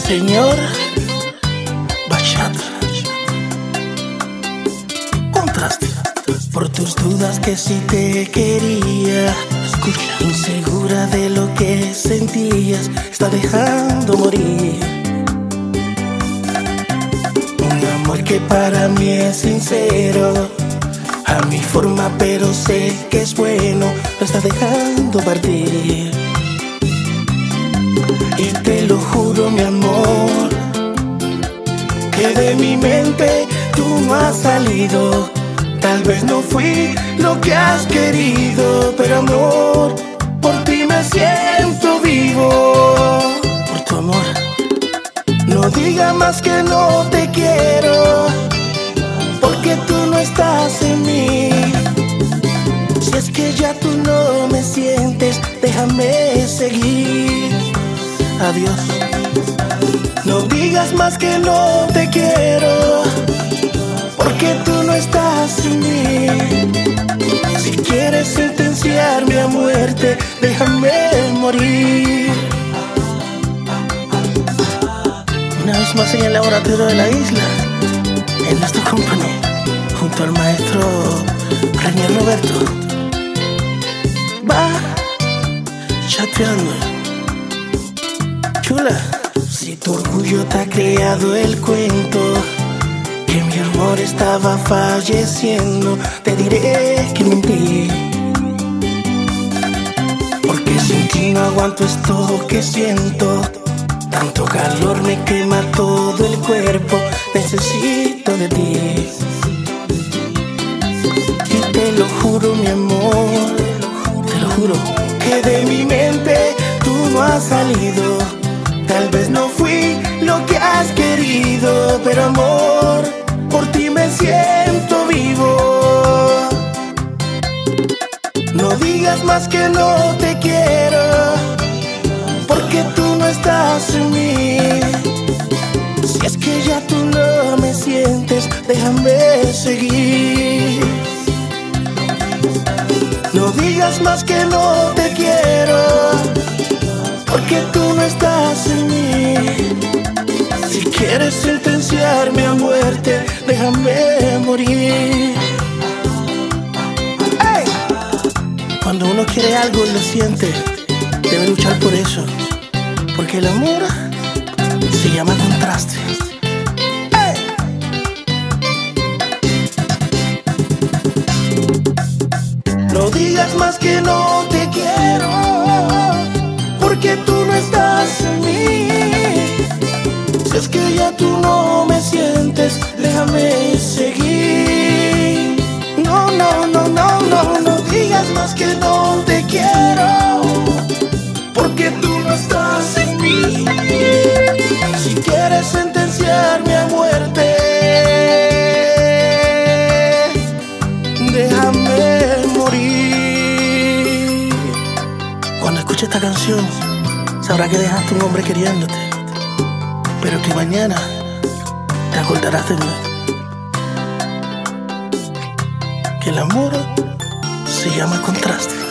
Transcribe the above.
Señor Bachata. Contraste. Por tus dudas que si te quería, escucha, insegura de lo que sentías, está dejando morir un amor que para mí es sincero, a mi forma, pero sé que es bueno, lo está dejando partir. Y te lo juro, mi amor, que de mi mente tú no has salido. Tal vez no fui lo que has querido, pero amor, por ti me siento vivo. Por tu amor, no digas más que no te quiero, porque tú no estás en mí. Si es que ya tú no me sientes, déjame seguir. Adiós. No digas más que no te quiero, porque tú no estás en mí. Si quieres sentenciarme a muerte, déjame morir. Una vez más en el laboratorio de la isla, en nuestro company, junto al maestro Renier Roberto, va chateando. Chula, si tu orgullo te ha creado el cuento que mi amor estaba falleciendo, te diré que mentí, porque sin ti no aguanto esto que siento. Tanto calor me quema todo el cuerpo, necesito de ti. Y te lo juro, mi amor, te lo juro, que de mi mente tú no has salido. Tal vez no fui lo que has querido, pero amor, por ti me siento vivo. No digas más que no te quiero, porque tú no estás en mí. Si es que ya tú no me sientes, déjame seguir. No digas más que no te quiero, porque tú no estás en mí. Si quieres sentenciarme a muerte, déjame morir. ¡Hey! Cuando uno quiere algo y lo siente, debe luchar por eso, porque el amor se llama contraste. ¡Hey! No digas más que no te quiero, porque tú no estás en mí. Si es que ya tú no me sientes, déjame seguir. No, no, no, no, no, no digas más que no te quiero, porque tú no estás en mí. Si quieres sentenciarme a muerte, déjame morir. Cuando escuches esta canción, sabrás que dejaste un hombre queriéndote, pero que mañana te acordarás de mí. Que el amor se llama contraste.